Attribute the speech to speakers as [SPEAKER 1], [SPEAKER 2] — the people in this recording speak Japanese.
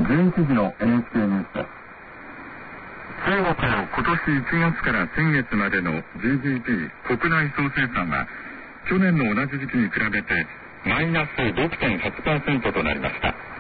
[SPEAKER 1] 11時の NHK ニュースです。
[SPEAKER 2] 中国の今年1月から先月までの GDP 国内総生産は去年の同じ時期に比べてマイナス 6.8% となりました。